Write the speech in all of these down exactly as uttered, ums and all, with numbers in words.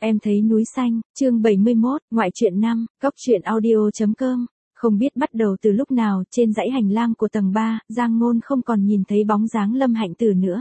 Em thấy núi xanh, chương bảy mươi mốt, ngoại truyện năm, góc truyện audio chấm com. Không biết bắt đầu từ lúc nào, trên dãy hành lang của tầng ba, Giang Ngôn không còn nhìn thấy bóng dáng Lâm Hạnh Tử nữa.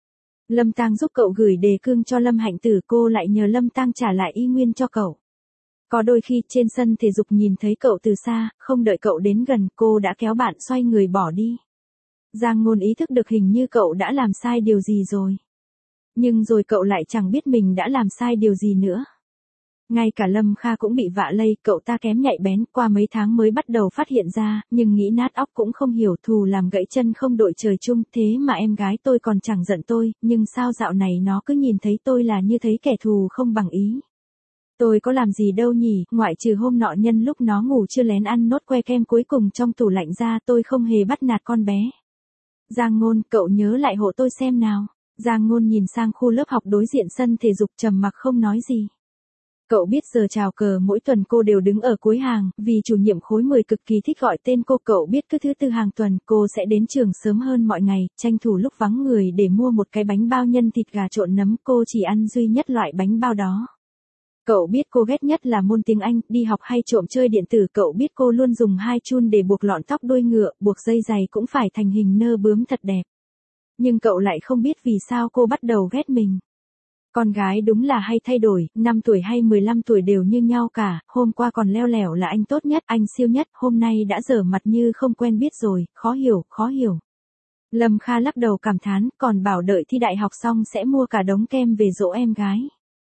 Lâm Tang giúp cậu gửi đề cương cho Lâm Hạnh Tử, cô lại nhờ Lâm Tang trả lại y nguyên cho cậu. Có đôi khi trên sân thể dục nhìn thấy cậu từ xa, không đợi cậu đến gần, cô đã kéo bạn xoay người bỏ đi. Giang Ngôn ý thức được hình như cậu đã làm sai điều gì rồi. Nhưng rồi cậu lại chẳng biết mình đã làm sai điều gì nữa. Ngay cả Lâm Kha cũng bị vạ lây, cậu ta kém nhạy bén, qua mấy tháng mới bắt đầu phát hiện ra, nhưng nghĩ nát óc cũng không hiểu, thù làm gãy chân không đội trời chung, thế mà em gái tôi còn chẳng giận tôi, nhưng sao dạo này nó cứ nhìn thấy tôi là như thấy kẻ thù không bằng ý. Tôi có làm gì đâu nhỉ, ngoại trừ hôm nọ nhân lúc nó ngủ chưa lén ăn nốt que kem cuối cùng trong tủ lạnh ra, tôi không hề bắt nạt con bé. Giang Ngôn, cậu nhớ lại hộ tôi xem nào. Giang Ngôn nhìn sang khu lớp học đối diện sân thể dục trầm mặc không nói gì. Cậu biết giờ chào cờ mỗi tuần cô đều đứng ở cuối hàng, vì chủ nhiệm khối mười cực kỳ thích gọi tên cô. Cậu biết cứ thứ tư hàng tuần cô sẽ đến trường sớm hơn mọi ngày, tranh thủ lúc vắng người để mua một cái bánh bao nhân thịt gà trộn nấm, cô chỉ ăn duy nhất loại bánh bao đó. Cậu biết cô ghét nhất là môn tiếng Anh, đi học hay trộm chơi điện tử. Cậu biết cô luôn dùng hai chun để buộc lọn tóc đuôi ngựa, buộc dây giày cũng phải thành hình nơ bướm thật đẹp. Nhưng cậu lại không biết vì sao cô bắt đầu ghét mình. Con gái đúng là hay thay đổi, năm tuổi hay mười lăm tuổi đều như nhau cả, hôm qua còn leo lẻo là anh tốt nhất, anh siêu nhất, hôm nay đã dở mặt như không quen biết rồi, khó hiểu, khó hiểu. Lâm Kha lắc đầu cảm thán, còn bảo đợi thi đại học xong sẽ mua cả đống kem về dỗ em gái.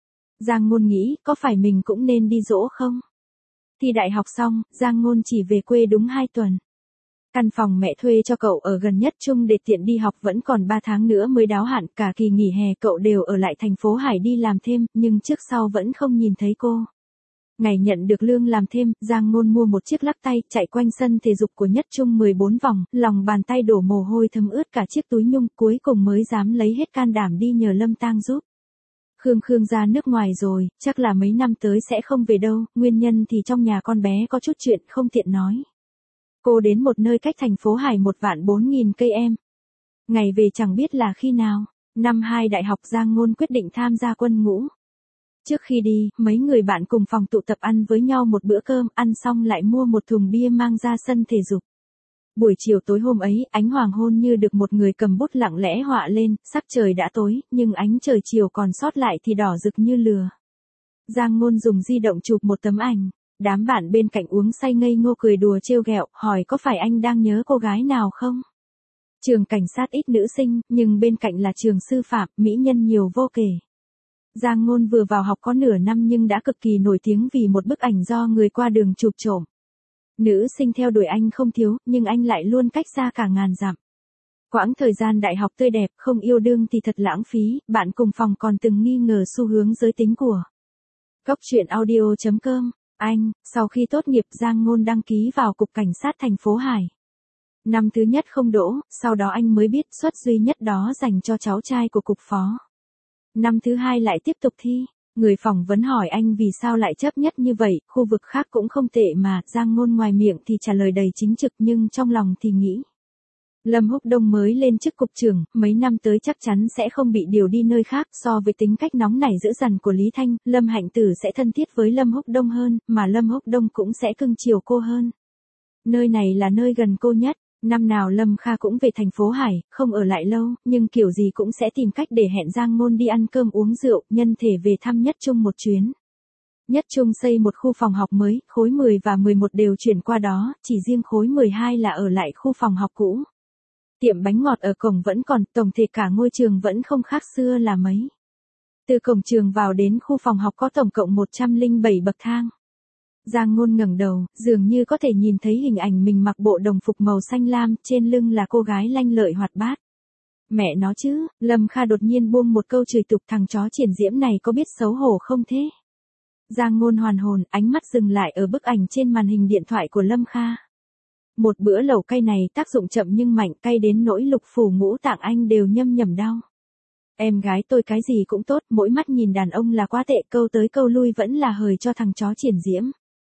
Giang Ngôn nghĩ, có phải mình cũng nên đi dỗ không? Thi đại học xong, Giang Ngôn chỉ về quê đúng hai tuần. Căn phòng mẹ thuê cho cậu ở gần nhất chung để tiện đi học vẫn còn ba tháng nữa mới đáo hạn, cả kỳ nghỉ hè cậu đều ở lại thành phố Hải đi làm thêm, nhưng trước sau vẫn không nhìn thấy cô. Ngày nhận được lương làm thêm, Giang Ngôn mua một chiếc lắc tay, chạy quanh sân thể dục của nhất chung mười bốn vòng, lòng bàn tay đổ mồ hôi thấm ướt cả chiếc túi nhung, cuối cùng mới dám lấy hết can đảm đi nhờ Lâm Tang giúp. Khương Khương ra nước ngoài rồi, chắc là mấy năm tới sẽ không về đâu, nguyên nhân thì trong nhà con bé có chút chuyện không tiện nói. Cô đến một nơi cách thành phố Hải một vạn bốn nghìn cây em. Ngày về chẳng biết là khi nào. Năm hai đại học Giang Ngôn quyết định tham gia quân ngũ. Trước khi đi, mấy người bạn cùng phòng tụ tập ăn với nhau một bữa cơm, ăn xong lại mua một thùng bia mang ra sân thể dục. Buổi chiều tối hôm ấy, ánh hoàng hôn như được một người cầm bút lặng lẽ họa lên, sắc trời đã tối, nhưng ánh trời chiều còn sót lại thì đỏ rực như lửa. Giang Ngôn dùng di động chụp một tấm ảnh. Đám bạn bên cạnh uống say ngây ngô cười đùa trêu ghẹo, hỏi có phải anh đang nhớ cô gái nào không? Trường cảnh sát ít nữ sinh, nhưng bên cạnh là trường sư phạm, mỹ nhân nhiều vô kể. Giang Ngôn vừa vào học có nửa năm nhưng đã cực kỳ nổi tiếng vì một bức ảnh do người qua đường chụp trộm. Nữ sinh theo đuổi anh không thiếu, nhưng anh lại luôn cách xa cả ngàn dặm. Quãng thời gian đại học tươi đẹp, không yêu đương thì thật lãng phí, bạn cùng phòng còn từng nghi ngờ xu hướng giới tính của. Góc truyện audio chấm com. Anh, sau khi tốt nghiệp Giang Ngôn đăng ký vào Cục Cảnh sát thành phố Hải. Năm thứ nhất không đỗ, sau đó anh mới biết suất duy nhất đó dành cho cháu trai của cục phó. Năm thứ hai lại tiếp tục thi, người phỏng vấn hỏi anh vì sao lại chấp nhất như vậy, khu vực khác cũng không tệ mà, Giang Ngôn ngoài miệng thì trả lời đầy chính trực nhưng trong lòng thì nghĩ. Lâm Húc Đông mới lên chức cục trưởng, mấy năm tới chắc chắn sẽ không bị điều đi nơi khác, so với tính cách nóng nảy dữ dằn của Lý Thanh, Lâm Hạnh Tử sẽ thân thiết với Lâm Húc Đông hơn, mà Lâm Húc Đông cũng sẽ cưng chiều cô hơn. Nơi này là nơi gần cô nhất, năm nào Lâm Kha cũng về thành phố Hải, không ở lại lâu, nhưng kiểu gì cũng sẽ tìm cách để hẹn Giang Ngôn đi ăn cơm uống rượu, nhân thể về thăm Nhất Trung một chuyến. Nhất Trung xây một khu phòng học mới, khối mười và mười một đều chuyển qua đó, chỉ riêng khối mười hai là ở lại khu phòng học cũ. Tiệm bánh ngọt ở cổng vẫn còn, tổng thể cả ngôi trường vẫn không khác xưa là mấy. Từ cổng trường vào đến khu phòng học có tổng cộng một trăm lẻ bảy bậc thang. Giang Ngôn ngẩng đầu, dường như có thể nhìn thấy hình ảnh mình mặc bộ đồng phục màu xanh lam, trên lưng là cô gái lanh lợi hoạt bát. Mẹ nó chứ, Lâm Kha đột nhiên buông một câu chửi tục, thằng chó triển diễm này có biết xấu hổ không thế? Giang Ngôn hoàn hồn, ánh mắt dừng lại ở bức ảnh trên màn hình điện thoại của Lâm Kha. Một bữa lẩu cay này tác dụng chậm nhưng mạnh, cay đến nỗi lục phủ ngũ tạng anh đều nhâm nhẩm đau. Em gái tôi cái gì cũng tốt, mỗi mắt nhìn đàn ông là quá tệ, câu tới câu lui vẫn là hời cho thằng chó triển diễm.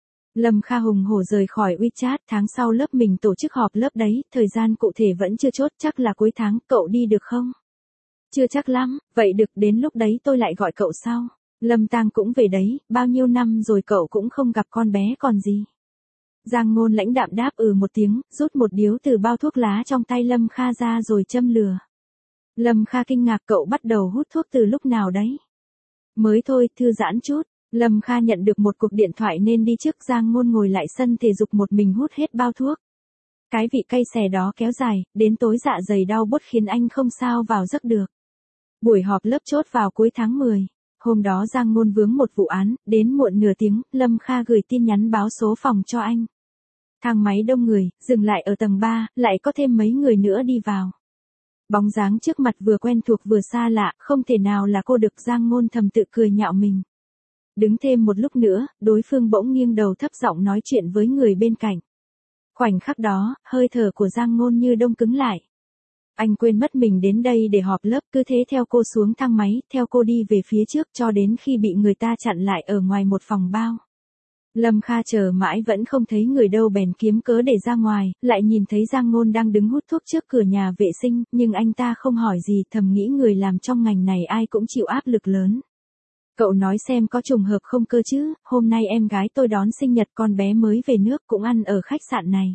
Lâm Kha hùng hổ rời khỏi WeChat, tháng sau lớp mình tổ chức họp lớp đấy, thời gian cụ thể vẫn chưa chốt, chắc là cuối tháng, cậu đi được không? Chưa chắc lắm, vậy được, đến lúc đấy tôi lại gọi cậu sau. Lâm Tang cũng về đấy, bao nhiêu năm rồi cậu cũng không gặp con bé còn gì. Giang Ngôn lãnh đạm đáp ừ một tiếng, rút một điếu từ bao thuốc lá trong tay Lâm Kha ra rồi châm lửa. Lâm Kha kinh ngạc, cậu bắt đầu hút thuốc từ lúc nào đấy? Mới thôi, thư giãn chút. Lâm Kha nhận được một cuộc điện thoại nên đi trước. Giang Ngôn ngồi lại sân thể dục một mình hút hết bao thuốc. Cái vị cay xè đó kéo dài, đến tối dạ dày đau buốt khiến anh không sao vào giấc được. Buổi họp lớp chốt vào cuối tháng mười. Hôm đó Giang Ngôn vướng một vụ án, đến muộn nửa tiếng, Lâm Kha gửi tin nhắn báo số phòng cho anh. Thang máy đông người, dừng lại ở tầng ba, lại có thêm mấy người nữa đi vào. Bóng dáng trước mặt vừa quen thuộc vừa xa lạ, không thể nào là cô được. Giang Ngôn thầm tự cười nhạo mình. Đứng thêm một lúc nữa, đối phương bỗng nghiêng đầu thấp giọng nói chuyện với người bên cạnh. Khoảnh khắc đó, hơi thở của Giang Ngôn như đông cứng lại. Anh quên mất mình đến đây để họp lớp, cứ thế theo cô xuống thang máy, theo cô đi về phía trước cho đến khi bị người ta chặn lại ở ngoài một phòng bao. Lâm Kha chờ mãi vẫn không thấy người đâu bèn kiếm cớ để ra ngoài, lại nhìn thấy Giang Ngôn đang đứng hút thuốc trước cửa nhà vệ sinh, nhưng anh ta không hỏi gì, thầm nghĩ người làm trong ngành này ai cũng chịu áp lực lớn. Cậu nói xem có trùng hợp không cơ chứ, hôm nay em gái tôi đón sinh nhật con bé mới về nước cũng ăn ở khách sạn này.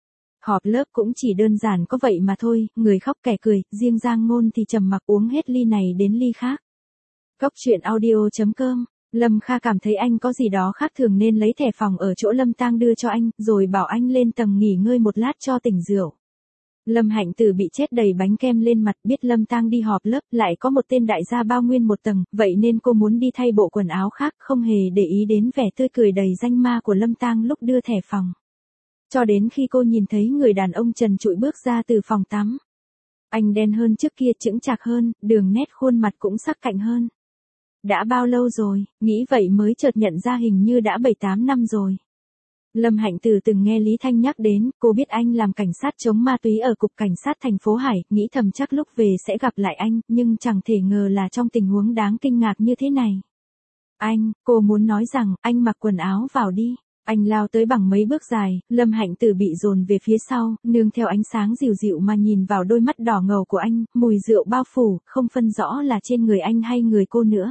Họp lớp cũng chỉ đơn giản có vậy mà thôi, người khóc kẻ cười, riêng Giang Ngôn thì trầm mặc uống hết ly này đến ly khác. Cốc truyện audio chấm com. Lâm Kha cảm thấy anh có gì đó khác thường nên lấy thẻ phòng ở chỗ Lâm Tang đưa cho anh, rồi bảo anh lên tầng nghỉ ngơi một lát cho tỉnh rượu. Lâm Hạnh Tử bị chết đầy bánh kem lên mặt, biết Lâm Tang đi họp lớp, lại có một tên đại gia bao nguyên một tầng, vậy nên cô muốn đi thay bộ quần áo khác, không hề để ý đến vẻ tươi cười đầy danh ma của Lâm Tang lúc đưa thẻ phòng. Cho đến khi cô nhìn thấy người đàn ông trần trụi bước ra từ phòng tắm. Anh đen hơn trước kia, chững chạc hơn, đường nét khuôn mặt cũng sắc cạnh hơn. Đã bao lâu rồi, nghĩ vậy mới chợt nhận ra hình như đã bảy tám năm rồi. Lâm Hạnh Tử từng nghe Lý Thanh nhắc đến, cô biết anh làm cảnh sát chống ma túy ở cục cảnh sát thành phố Hải, nghĩ thầm chắc lúc về sẽ gặp lại anh, nhưng chẳng thể ngờ là trong tình huống đáng kinh ngạc như thế này. Anh, cô muốn nói rằng, anh mặc quần áo vào đi. Anh lao tới bằng mấy bước dài, Lâm Hạnh Tử bị dồn về phía sau, nương theo ánh sáng dịu dịu mà nhìn vào đôi mắt đỏ ngầu của anh, mùi rượu bao phủ, không phân rõ là trên người anh hay người cô nữa.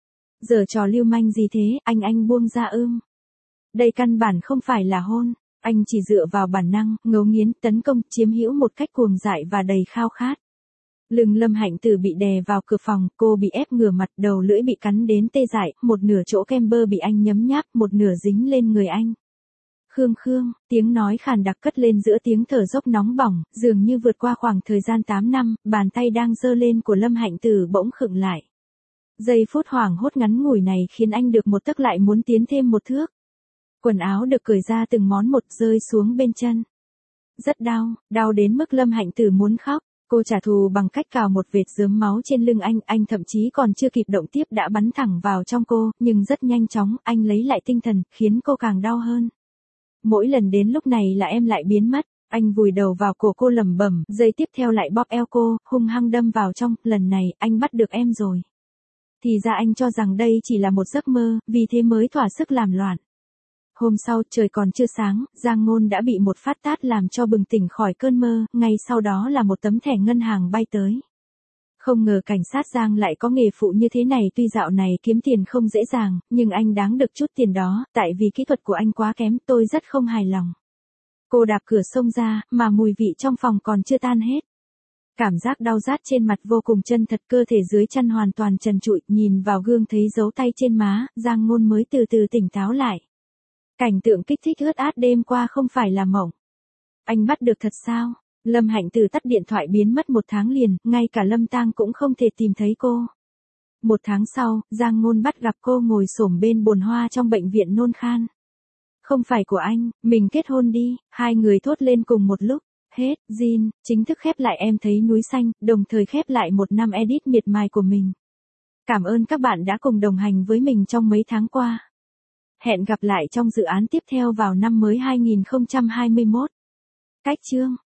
Giờ trò lưu manh gì thế, anh anh buông ra ưm. Đây căn bản không phải là hôn, anh chỉ dựa vào bản năng, ngấu nghiến, tấn công, chiếm hữu một cách cuồng dại và đầy khao khát. Lưng Lâm Hạnh Tử bị đè vào cửa phòng, cô bị ép ngửa mặt, đầu lưỡi bị cắn đến tê dại, một nửa chỗ kem bơ bị anh nhấm nháp, một nửa dính lên người anh. Khương Khương, tiếng nói khàn đặc cất lên giữa tiếng thở dốc nóng bỏng, dường như vượt qua khoảng thời gian tám năm, bàn tay đang giơ lên của Lâm Hạnh Tử bỗng khựng lại. Giây phút hoảng hốt ngắn ngủi này khiến anh được một tấc lại muốn tiến thêm một thước. Quần áo được cởi ra từng món một rơi xuống bên chân. Rất đau, đau đến mức Lâm Hạnh Tử muốn khóc. Cô trả thù bằng cách cào một vệt rớm máu trên lưng anh, anh thậm chí còn chưa kịp động tiếp đã bắn thẳng vào trong cô, nhưng rất nhanh chóng, anh lấy lại tinh thần, khiến cô càng đau hơn. Mỗi lần đến lúc này là em lại biến mất, anh vùi đầu vào cổ cô lẩm bẩm, giây tiếp theo lại bóp eo cô, hung hăng đâm vào trong, lần này, anh bắt được em rồi. Thì ra anh cho rằng đây chỉ là một giấc mơ, vì thế mới thỏa sức làm loạn. Hôm sau, trời còn chưa sáng, Giang Ngôn đã bị một phát tát làm cho bừng tỉnh khỏi cơn mơ, ngay sau đó là một tấm thẻ ngân hàng bay tới. Không ngờ cảnh sát Giang lại có nghề phụ như thế này, tuy dạo này kiếm tiền không dễ dàng, nhưng anh đáng được chút tiền đó, tại vì kỹ thuật của anh quá kém, tôi rất không hài lòng. Cô đạp cửa xông ra, mà mùi vị trong phòng còn chưa tan hết. Cảm giác đau rát trên mặt vô cùng chân thật, cơ thể dưới chân hoàn toàn trần trụi, nhìn vào gương thấy dấu tay trên má, Giang Ngôn mới từ từ tỉnh táo lại. Cảnh tượng kích thích ướt át đêm qua không phải là mộng. Anh bắt được thật sao? Lâm Hạnh Tử tắt điện thoại biến mất một tháng liền, ngay cả Lâm Tang cũng không thể tìm thấy cô. Một tháng sau, Giang Ngôn bắt gặp cô ngồi xổm bên bồn hoa trong bệnh viện nôn khan. Không phải của anh, mình kết hôn đi, hai người thốt lên cùng một lúc. Hết, Jin, chính thức khép lại Em Thấy Núi Xanh, đồng thời khép lại một năm edit miệt mài của mình. Cảm ơn các bạn đã cùng đồng hành với mình trong mấy tháng qua. Hẹn gặp lại trong dự án tiếp theo vào năm mới hai nghìn không trăm hai mươi mốt. Cách chương